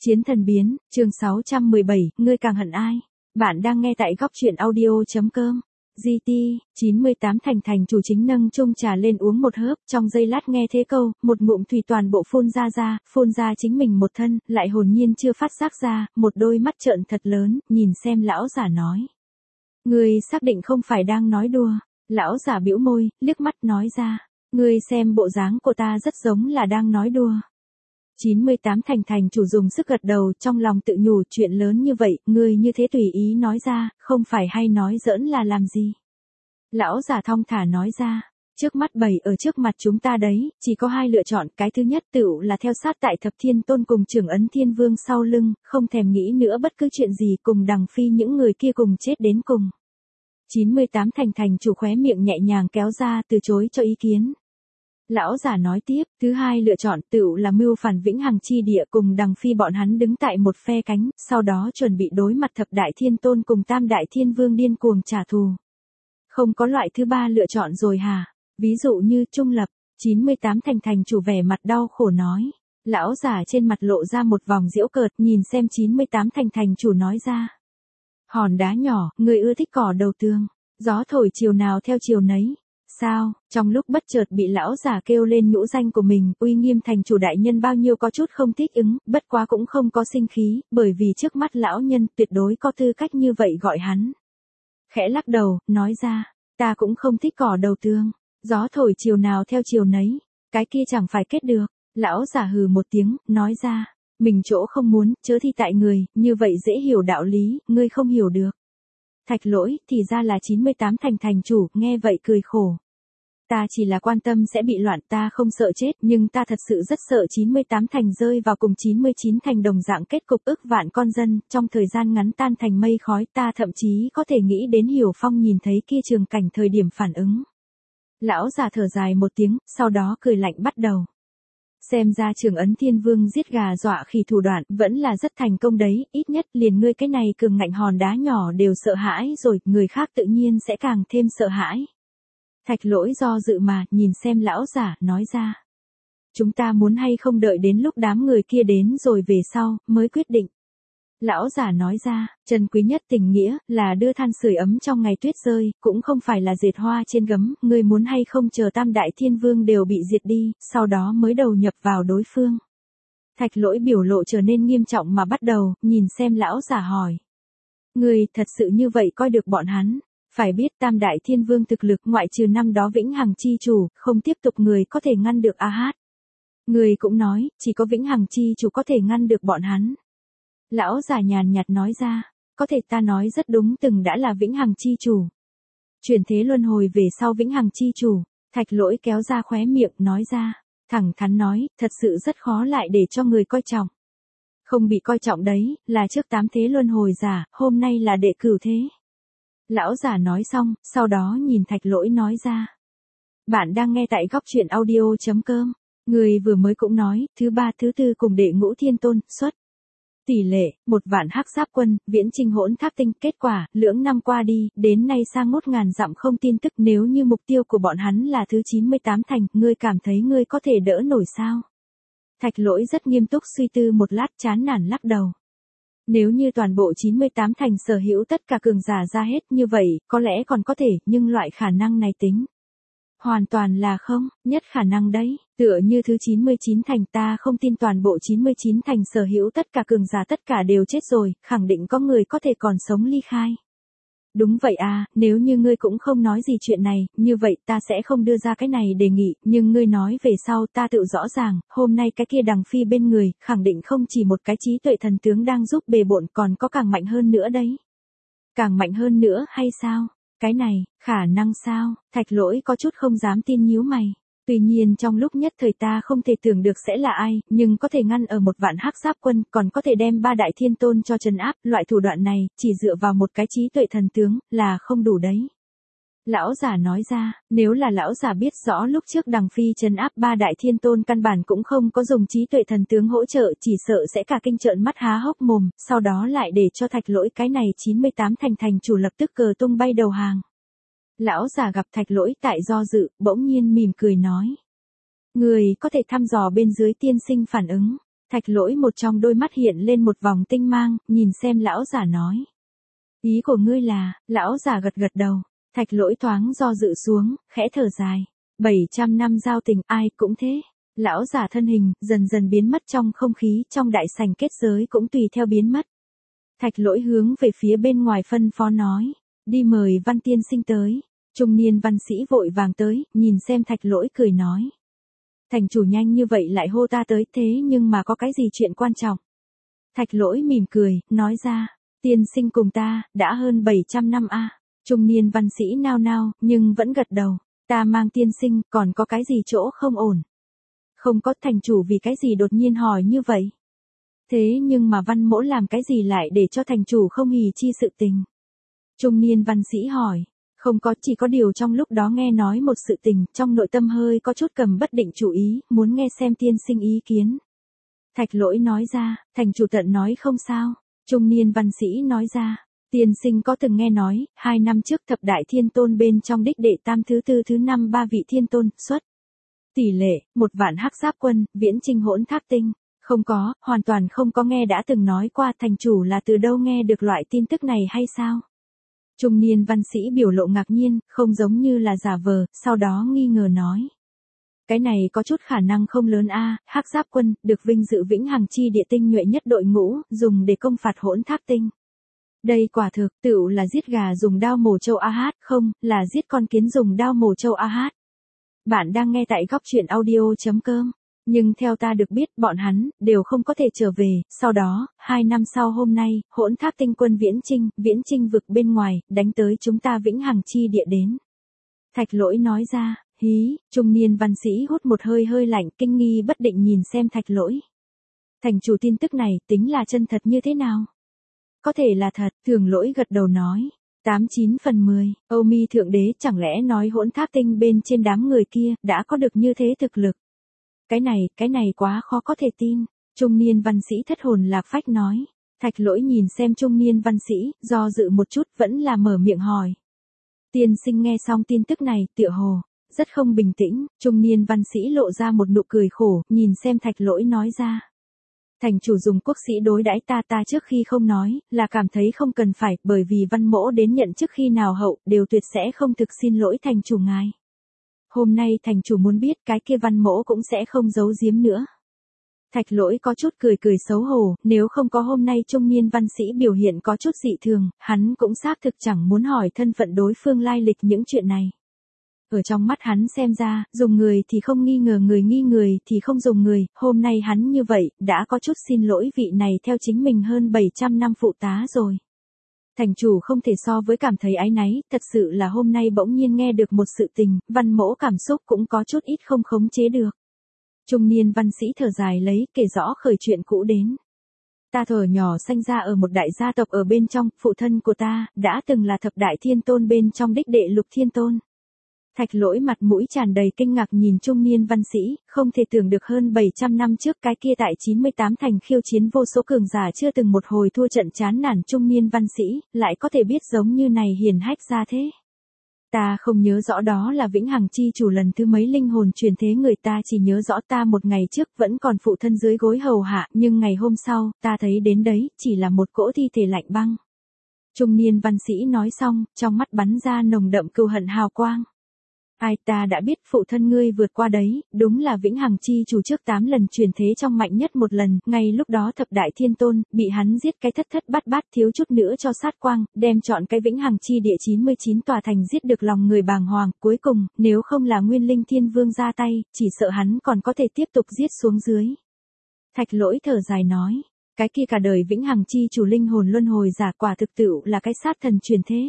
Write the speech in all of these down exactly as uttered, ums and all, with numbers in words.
Chiến thần biến, chương sáu trăm mười bảy, ngươi càng hận ai? Bạn đang nghe tại góc truyện audio.com. giê tê, chín mươi tám Thành thành chủ chính nâng chung trà lên uống một hớp, trong giây lát nghe thế câu, một ngụm thủy toàn bộ phun ra ra, phun ra chính mình một thân, lại hồn nhiên chưa phát giác ra, một đôi mắt trợn thật lớn, nhìn xem lão giả nói. Ngươi xác định không phải đang nói đùa, lão giả bĩu môi, liếc mắt nói ra, ngươi xem bộ dáng của ta rất giống là đang nói đùa. chín mươi tám Thành thành chủ dùng sức gật đầu, trong lòng tự nhủ chuyện lớn như vậy, ngươi như thế tùy ý nói ra, không phải hay nói giỡn là làm gì. Lão giả thong thả nói ra, trước mắt bày ở trước mặt chúng ta đấy, chỉ có hai lựa chọn, cái thứ nhất tựu là theo sát tại thập thiên tôn cùng trưởng ấn thiên vương sau lưng, không thèm nghĩ nữa bất cứ chuyện gì cùng đằng phi những người kia cùng chết đến cùng. chín mươi tám Thành thành chủ khóe miệng nhẹ nhàng kéo ra từ chối cho ý kiến. Lão giả nói tiếp, thứ hai lựa chọn tựu là mưu phản vĩnh hằng chi địa cùng đằng phi bọn hắn đứng tại một phe cánh, sau đó chuẩn bị đối mặt thập đại thiên tôn cùng tam đại thiên vương điên cuồng trả thù. Không có loại thứ ba lựa chọn rồi hả? Ví dụ như trung lập, chín mươi tám Thành thành chủ vẻ mặt đau khổ nói. Lão giả trên mặt lộ ra một vòng giễu cợt, nhìn xem chín mươi tám Thành thành chủ nói ra. Hòn đá nhỏ, người ưa thích cỏ đầu tường, gió thổi chiều nào theo chiều nấy. Sao, trong lúc bất chợt bị lão giả kêu lên nhũ danh của mình, uy nghiêm thành chủ đại nhân bao nhiêu có chút không thích ứng, bất quá cũng không có sinh khí, bởi vì trước mắt lão nhân tuyệt đối có tư cách như vậy gọi hắn. Khẽ lắc đầu, nói ra, ta cũng không thích cỏ đầu tường, gió thổi chiều nào theo chiều nấy, cái kia chẳng phải kết được. Lão giả hừ một tiếng, nói ra, mình chỗ không muốn, chớ thi tại người, như vậy dễ hiểu đạo lý, ngươi không hiểu được. Thạch lỗi, thì ra là chín mươi tám Thành thành chủ, nghe vậy cười khổ. Ta chỉ là quan tâm sẽ bị loạn, ta không sợ chết, nhưng ta thật sự rất sợ chín mươi tám Thành rơi vào cùng chín mươi chín Thành đồng dạng kết cục ức vạn con dân, trong thời gian ngắn tan thành mây khói, ta thậm chí có thể nghĩ đến Hiểu Phong nhìn thấy kia trường cảnh thời điểm phản ứng. Lão già thở dài một tiếng, sau đó cười lạnh bắt đầu. Xem ra Trường Ấn Thiên Vương giết gà dọa khỉ thủ đoạn vẫn là rất thành công đấy, ít nhất liền ngươi cái này cường ngạnh hòn đá nhỏ đều sợ hãi rồi, người khác tự nhiên sẽ càng thêm sợ hãi. Thạch lỗi do dự mà, nhìn xem lão giả, nói ra. Chúng ta muốn hay không đợi đến lúc đám người kia đến rồi về sau, mới quyết định. Lão giả nói ra, trân quý nhất tình nghĩa, là đưa than sưởi ấm trong ngày tuyết rơi, cũng không phải là dệt hoa trên gấm, ngươi muốn hay không chờ tam đại thiên vương đều bị diệt đi, sau đó mới đầu nhập vào đối phương. Thạch lỗi biểu lộ trở nên nghiêm trọng mà bắt đầu, nhìn xem lão giả hỏi. Ngươi thật sự như vậy coi được bọn hắn, phải biết tam đại thiên vương thực lực ngoại trừ năm đó vĩnh hằng chi chủ, không tiếp tục người có thể ngăn được a hát. Ngươi cũng nói, chỉ có vĩnh hằng chi chủ có thể ngăn được bọn hắn. Lão giả nhàn nhạt nói ra, có thể ta nói rất đúng, từng đã là vĩnh hằng chi chủ. Chuyển thế luân hồi về sau vĩnh hằng chi chủ, thạch lỗi kéo ra khóe miệng nói ra, thẳng thắn nói, thật sự rất khó lại để cho người coi trọng. Không bị coi trọng đấy, là trước tám thế luân hồi giả, hôm nay là đệ cửu thế. Lão giả nói xong, sau đó nhìn thạch lỗi nói ra. Bạn đang nghe tại góc truyện audio.com, người vừa mới cũng nói, thứ ba thứ tư cùng đệ ngũ thiên tôn, xuất. Tỷ lệ, một vạn hắc giáp quân, viễn chinh hỗn tháp tinh, kết quả, lưỡng năm qua đi, đến nay sang ngút ngàn dặm không tin tức, nếu như mục tiêu của bọn hắn là thứ chín mươi tám Thành, ngươi cảm thấy ngươi có thể đỡ nổi sao? Thạch lỗi rất nghiêm túc suy tư một lát, chán nản lắc đầu. Nếu như toàn bộ chín mươi tám Thành sở hữu tất cả cường giả ra hết như vậy, có lẽ còn có thể, nhưng loại khả năng này tính. Hoàn toàn là không, nhất khả năng đấy, tựa như thứ chín mươi chín Thành, ta không tin toàn bộ chín mươi chín Thành sở hữu tất cả cường giả tất cả đều chết rồi, khẳng định có người có thể còn sống ly khai. Đúng vậy à, nếu như ngươi cũng không nói gì chuyện này, như vậy ta sẽ không đưa ra cái này đề nghị, nhưng ngươi nói về sau ta tự rõ ràng, hôm nay cái kia đằng phi bên người, khẳng định không chỉ một cái trí tuệ thần tướng đang giúp bề bộn, còn có càng mạnh hơn nữa đấy. Càng mạnh hơn nữa hay sao? Cái này, khả năng sao? Thạch lỗi có chút không dám tin nhíu mày. Tuy nhiên trong lúc nhất thời ta không thể tưởng được sẽ là ai, nhưng có thể ngăn ở một vạn hắc giáp quân, còn có thể đem ba đại thiên tôn cho trấn áp, loại thủ đoạn này, chỉ dựa vào một cái trí tuệ thần tướng, là không đủ đấy. Lão giả nói ra, nếu là lão giả biết rõ lúc trước đằng phi trấn áp ba đại thiên tôn căn bản cũng không có dùng trí tuệ thần tướng hỗ trợ, chỉ sợ sẽ cả kinh trợn mắt há hốc mồm, sau đó lại để cho thạch lỗi cái này chín mươi tám Thành thành chủ lập tức cờ tung bay đầu hàng. Lão giả gặp thạch lỗi tại do dự, bỗng nhiên mỉm cười nói. Người có thể thăm dò bên dưới tiên sinh phản ứng. Thạch Lỗi một trong đôi mắt hiện lên một vòng tinh mang, nhìn xem lão giả nói. Ý của ngươi là, lão giả gật gật đầu. Thạch Lỗi thoáng do dự xuống, khẽ thở dài. bảy trăm năm giao tình ai cũng thế. Lão giả thân hình, dần dần biến mất trong không khí, trong đại sảnh kết giới cũng tùy theo biến mất. Thạch Lỗi hướng về phía bên ngoài phân phó nói. Đi mời Văn tiên sinh tới. Trung niên văn sĩ vội vàng tới, nhìn xem Thạch Lỗi cười nói. Thành chủ nhanh như vậy lại hô ta tới thế nhưng mà có cái gì chuyện quan trọng. Thạch Lỗi mỉm cười, nói ra. Tiên sinh cùng ta, đã hơn bảy trăm năm a. À. Trung niên văn sĩ nao nao, nhưng vẫn gật đầu. Ta mang tiên sinh, còn có cái gì chỗ không ổn. Không có, thành chủ vì cái gì đột nhiên hỏi như vậy. Thế nhưng mà Văn Mỗ làm cái gì lại để cho thành chủ không hỉ chi sự tình. Trung niên văn sĩ hỏi. Không có, chỉ có điều trong lúc đó nghe nói một sự tình, trong nội tâm hơi có chút cầm bất định chủ ý, muốn nghe xem tiên sinh ý kiến. Thạch Lỗi nói ra, thành chủ tận nói không sao. Trung niên văn sĩ nói ra, tiên sinh có từng nghe nói, hai năm trước thập đại thiên tôn bên trong đích đệ tam thứ tư thứ năm ba vị thiên tôn, xuất. Tỷ lệ, một vạn hắc giáp quân, viễn trinh hỗn tháp tinh. Không có, hoàn toàn không có nghe đã từng nói qua thành chủ là từ đâu nghe được loại tin tức này hay sao? Trung niên văn sĩ biểu lộ ngạc nhiên, không giống như là giả vờ, sau đó nghi ngờ nói. Cái này có chút khả năng không lớn a, hắc giáp quân, được vinh dự vĩnh hằng chi địa tinh nhuệ nhất đội ngũ, dùng để công phạt hỗn tháp tinh. Đây quả thực, tựu là giết gà dùng đao mổ trâu a hát, không, là giết con kiến dùng đao mổ trâu a hát. Bạn đang nghe tại góc truyện audio chấm com. Nhưng theo ta được biết, bọn hắn, đều không có thể trở về, sau đó, hai năm sau hôm nay, hỗn tháp tinh quân viễn trinh, viễn trinh vực bên ngoài, đánh tới chúng ta vĩnh hằng chi địa đến. Thạch Lỗi nói ra, hí, trung niên văn sĩ hút một hơi hơi lạnh, kinh nghi bất định nhìn xem Thạch Lỗi. Thành chủ tin tức này, tính là chân thật như thế nào? Có thể là thật, Thường Lỗi gật đầu nói. Tám chín phần mười, Âu Mi Thượng Đế chẳng lẽ nói hỗn tháp tinh bên trên đám người kia, đã có được như thế thực lực. Cái này, cái này quá khó có thể tin. Trung niên văn sĩ thất hồn lạc phách nói. Thạch Lỗi nhìn xem trung niên văn sĩ, do dự một chút vẫn là mở miệng hỏi. Tiên sinh nghe xong tin tức này, tựa hồ, rất không bình tĩnh, trung niên văn sĩ lộ ra một nụ cười khổ, nhìn xem Thạch Lỗi nói ra. Thành chủ dùng quốc sĩ đối đãi ta ta trước khi không nói, là cảm thấy không cần phải, bởi vì Văn Mỗ đến nhận trước khi nào hậu, đều tuyệt sẽ không thực xin lỗi thành chủ ngài. Hôm nay thành chủ muốn biết cái kia Văn Mỗ cũng sẽ không giấu giếm nữa. Thạch Lỗi có chút cười cười xấu hổ, nếu không có hôm nay trung niên văn sĩ biểu hiện có chút dị thường, hắn cũng xác thực chẳng muốn hỏi thân phận đối phương lai lịch những chuyện này. Ở trong mắt hắn xem ra, dùng người thì không nghi ngờ người nghi người thì không dùng người, hôm nay hắn như vậy, đã có chút xin lỗi vị này theo chính mình hơn bảy trăm năm phụ tá rồi. Thành chủ không thể so với cảm thấy áy náy, thật sự là hôm nay bỗng nhiên nghe được một sự tình, Văn Mỗ cảm xúc cũng có chút ít không khống chế được. Trung niên văn sĩ thở dài lấy, kể rõ khởi chuyện cũ đến. Ta thuở nhỏ sanh ra ở một đại gia tộc ở bên trong, phụ thân của ta, đã từng là thập đại thiên tôn bên trong đích đệ lục thiên tôn. Thạch Lỗi mặt mũi tràn đầy kinh ngạc nhìn trung niên văn sĩ, không thể tưởng được hơn bảy trăm năm trước cái kia tại chín mươi tám thành khiêu chiến vô số cường giả chưa từng một hồi thua trận chán nản trung niên văn sĩ, lại có thể biết giống như này hiển hách ra thế. Ta không nhớ rõ đó là vĩnh hằng chi chủ lần thứ mấy linh hồn truyền thế người, ta chỉ nhớ rõ ta một ngày trước vẫn còn phụ thân dưới gối hầu hạ, nhưng ngày hôm sau, ta thấy đến đấy, chỉ là một cỗ thi thể lạnh băng. Trung niên văn sĩ nói xong, trong mắt bắn ra nồng đậm cừu hận hào quang. Ai, ta đã biết phụ thân ngươi vượt qua đấy, đúng là vĩnh hằng chi chủ trước tám lần truyền thế trong mạnh nhất một lần, ngay lúc đó thập đại thiên tôn, bị hắn giết cái thất thất bát bát thiếu chút nữa cho sát quang, đem chọn cái vĩnh hằng chi địa chín mươi chín tòa thành giết được lòng người bàng hoàng, cuối cùng, nếu không là Nguyên Linh Thiên Vương ra tay, chỉ sợ hắn còn có thể tiếp tục giết xuống dưới. Thạch Lỗi thở dài nói, cái kia cả đời vĩnh hằng chi chủ linh hồn luân hồi giả quả thực tựu là cái sát thần truyền thế.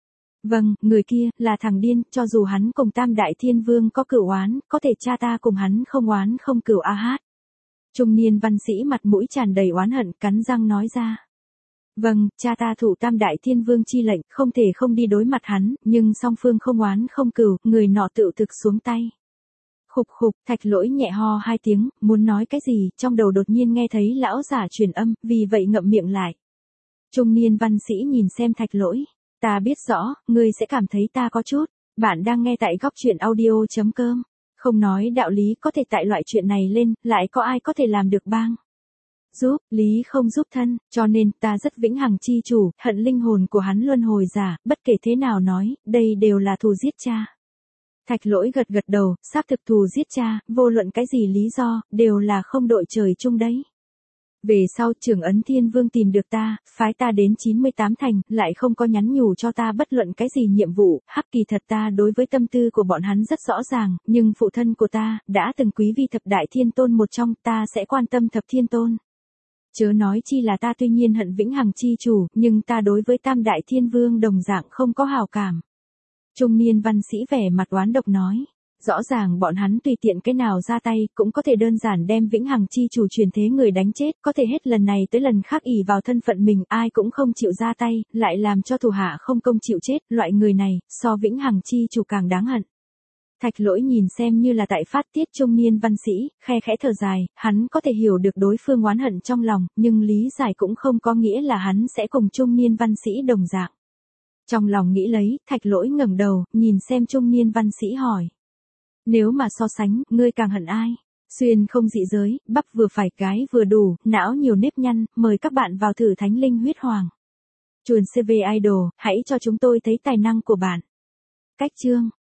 Vâng, người kia, là thằng điên, cho dù hắn cùng Tam Đại Thiên Vương có cửu oán, có thể cha ta cùng hắn không oán không cửu a hát. Trung niên văn sĩ mặt mũi tràn đầy oán hận, cắn răng nói ra. Vâng, cha ta thủ Tam Đại Thiên Vương chi lệnh, không thể không đi đối mặt hắn, nhưng song phương không oán không cửu, người nọ tự thực xuống tay. Khục khục, Thạch Lỗi nhẹ ho hai tiếng, muốn nói cái gì, trong đầu đột nhiên nghe thấy lão giả truyền âm, vì vậy ngậm miệng lại. Trung niên văn sĩ nhìn xem Thạch Lỗi. Ta biết rõ, ngươi sẽ cảm thấy ta có chút. Bạn đang nghe tại góc truyện audio chấm com. Không nói đạo lý có thể tại loại chuyện này lên, lại có ai có thể làm được bang. Giúp, lý không giúp thân, cho nên ta rất vĩnh hằng chi chủ, hận linh hồn của hắn luân hồi giả, bất kể thế nào nói, đây đều là thù giết cha. Thạch Lỗi gật gật đầu, xác thực thù giết cha, vô luận cái gì lý do, đều là không đội trời chung đấy. Về sau Trưởng Ấn Thiên Vương tìm được ta, phái ta đến chín mươi tám thành, lại không có nhắn nhủ cho ta bất luận cái gì nhiệm vụ, hắc kỳ thật ta đối với tâm tư của bọn hắn rất rõ ràng, nhưng phụ thân của ta, đã từng quý vi thập đại thiên tôn một trong, ta sẽ quan tâm thập thiên tôn. Chớ nói chi là ta tuy nhiên hận vĩnh hằng chi chủ, nhưng ta đối với tam đại thiên vương đồng dạng không có hào cảm. Trung niên văn sĩ vẻ mặt oán độc nói. Rõ ràng bọn hắn tùy tiện cái nào ra tay, cũng có thể đơn giản đem vĩnh hằng chi chủ truyền thế người đánh chết, có thể hết lần này tới lần khác ỷ vào thân phận mình, ai cũng không chịu ra tay, lại làm cho thủ hạ không công chịu chết, loại người này, so vĩnh hằng chi chủ càng đáng hận. Thạch Lỗi nhìn xem như là tại phát tiết trung niên văn sĩ, khe khẽ thở dài, hắn có thể hiểu được đối phương oán hận trong lòng, nhưng lý giải cũng không có nghĩa là hắn sẽ cùng trung niên văn sĩ đồng dạng. Trong lòng nghĩ lấy, Thạch Lỗi ngẩng đầu, nhìn xem trung niên văn sĩ hỏi. Nếu mà so sánh, ngươi càng hận ai? Xuyên không dị giới, bắp vừa phải gái vừa đủ, não nhiều nếp nhăn, mời các bạn vào thử Thánh Linh Huyết Hoàng. Chuồn xê vê Idol, hãy cho chúng tôi thấy tài năng của bạn. Cách chương